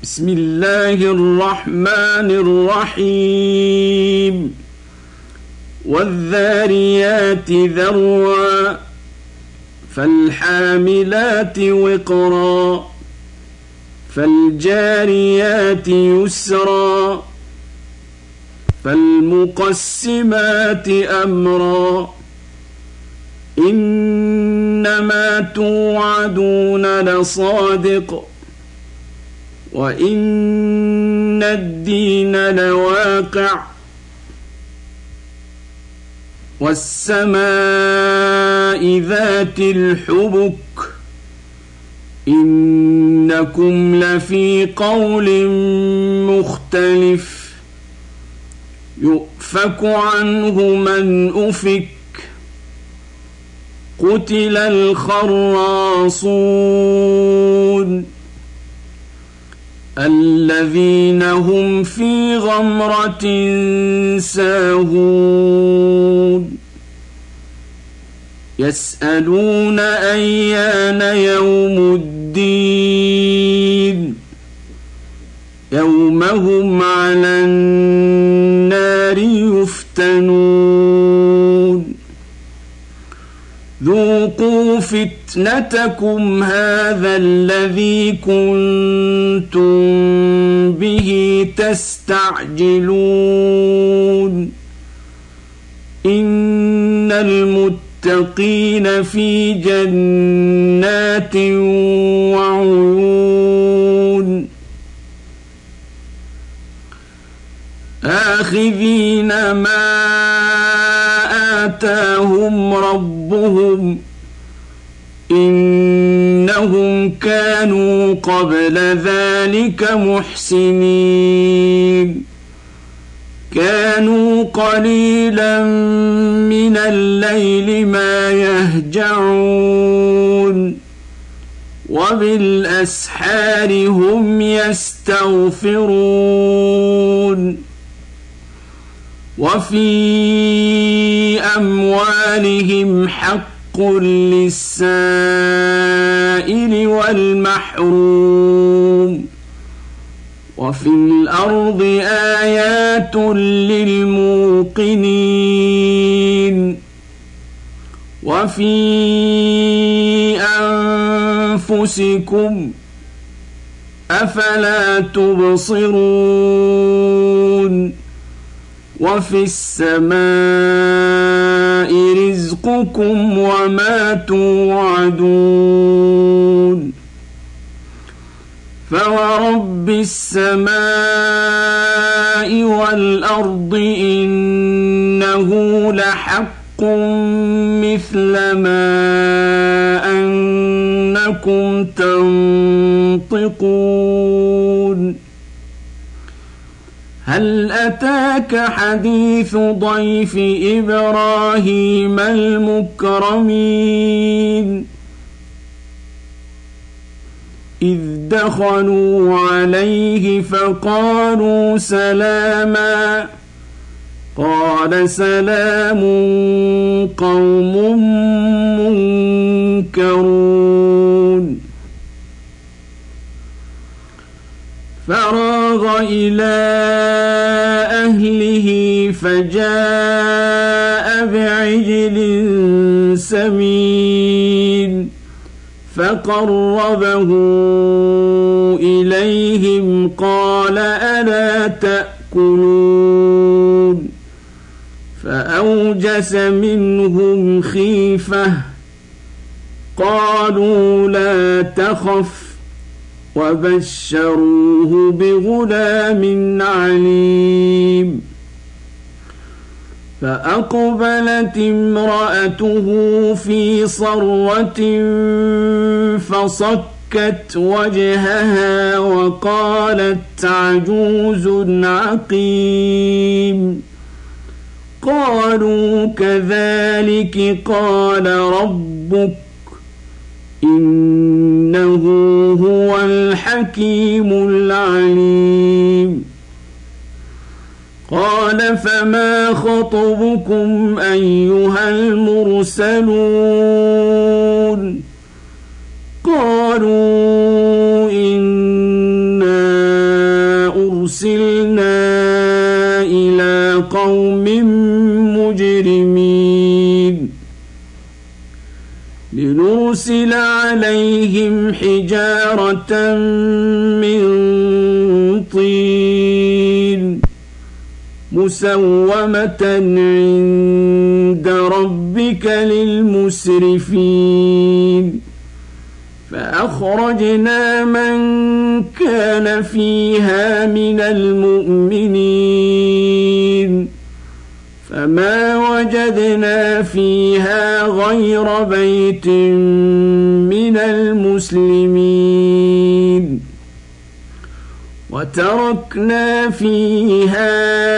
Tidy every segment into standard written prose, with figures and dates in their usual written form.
بسم الله الرحمن الرحيم والذاريات ذروا فالحاملات وقرا فالجاريات يسرا فالمقسمات أمرا إنما توعدون لصادق وإن الدين لواقع والسماء ذات الحبك إنكم لفي قول مختلف يؤفك عنه من أفك قتل الخراصون الذين هم في غمرة ساهون يسألون أيان يوم الدين يوم هم على النار يفتنون ذوقوا فتنتكم هذا الذي كنتم به تستعجلون إن المتقين في جنات وعيون آخذين ما آتاهم ربهم إنهم كانوا قبل ذلك محسنين كانوا قليلا من الليل ما يهجعون وبالأسحار هم يستغفرون وفي أموالهم حق للسائل والمحروم وفي الأرض آيات للموقنين وفي أنفسكم أفلا تبصرون وفي السماء رزقكم وما توعدون فورب السماء والأرض إنه لحق مثل ما أنكم تنطقون هل أتاك حديث ضيف إبراهيم المكرمين إذ دخلوا عليه فقالوا سلاما قال سلام قوم منكرون فراغ إلى أهله فجاء بعجل سمين فقربه إليهم قال ألا تأكلون فأوجس منهم خيفة قالوا لا تخف وبشروه بغلام عليم فأقبلت امرأته في صرة فصكت وجهها وقالت عجوز عقيم قالوا كذلك قال ربك إنه هو الحكيم العليم قال فما خطبكم أيها المرسلون قالوا إنا يرسل عليهم حجارة من طين مسومة عند ربك للمسرفين فأخرجنا من كان فيها من المؤمنين فما وجدنا فيها غير بيت من المسلمين وتركنا فيها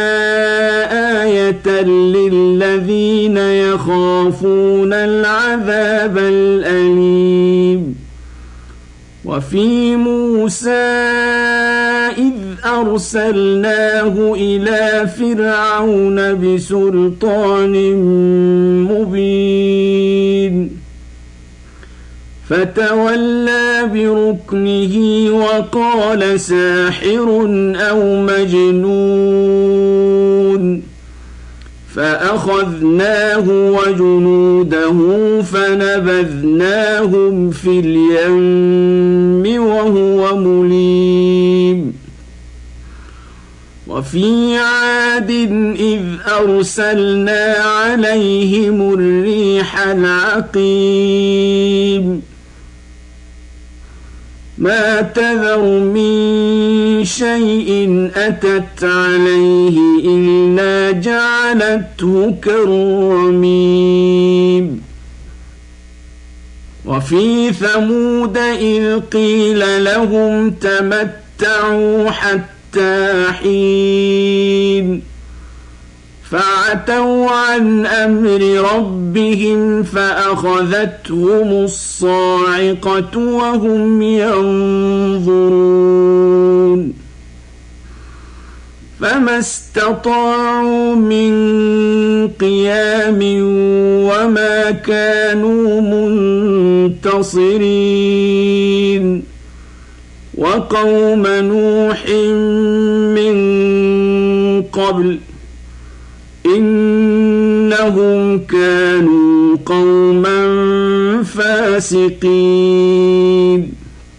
آية للذين يخافون العذاب الأليم وفي موسى إذ أرسلناه إلى فرعون بسلطان مبين فتولى بركنه وقال ساحر أو مجنون فأخذناه وجنوده فنبذناهم في اليم وهو مليم وفي عاد إذ أرسلنا عليهم الريح العقيم ما تذر من شيء أتت عليه إلا جعلته كالرميم وفي ثمود إذ قيل لهم تمتعوا حتى حين فعتوا عن أمر ربهم فأخذتهم الصاعقة وهم ينظرون فما استطاعوا من قيام وما كانوا منتصرين وقوم نوح من قبل إنهم كانوا قوما فاسقين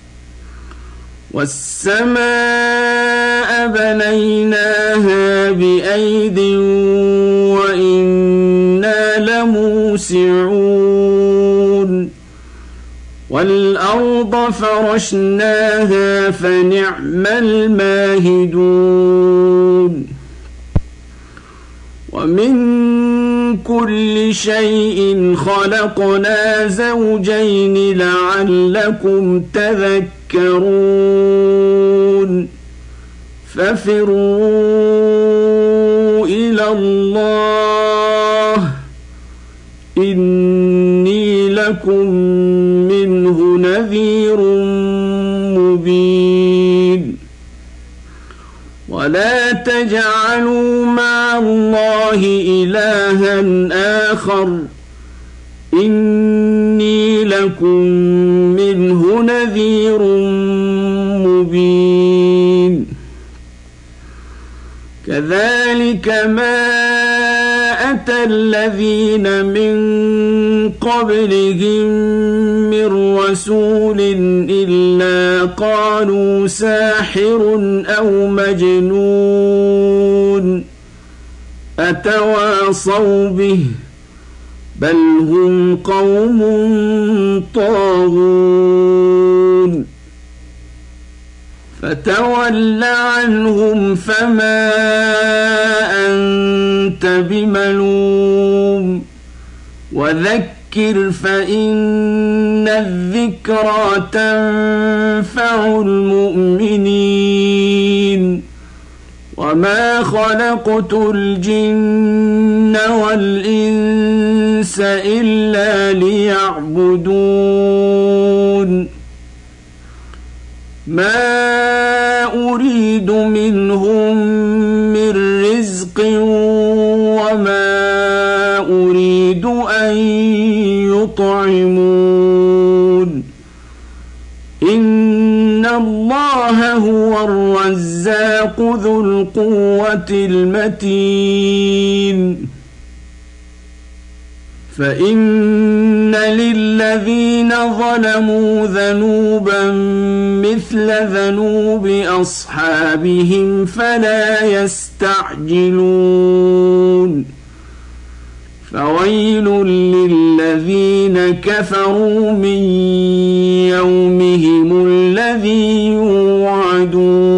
والسماء بنيناها بأيد وإنا لموسعون والأرض فرشناها فنعم الماهدون ومن كل شيء خلقنا زوجين لعلكم تذكرون ففروا إلى الله إني لكم منه نذير مبين ولا تجعلوا مع الله إلها آخر إني لكم منه نذير مبين كذلك ما أتى الذين من قبلهم من رسول إلا قالوا ساحر أو مجنون أتواصوا به بل هم قوم طاغون فتول عنهم فما أنت بملوم وذكر فإن الذكرى تنفع المؤمنين وما خلقت الجن والإنس إلا ليعبدون ما أريد منهم من رزق وما أريد أن يطعمون إن الله هو الرزاق ذو القوة المتين فإن للذين ظلموا ذنوبا مثل ذنوب أصحابهم فلا يستعجلون فويل للذين كفروا من يومهم الذي يوعدون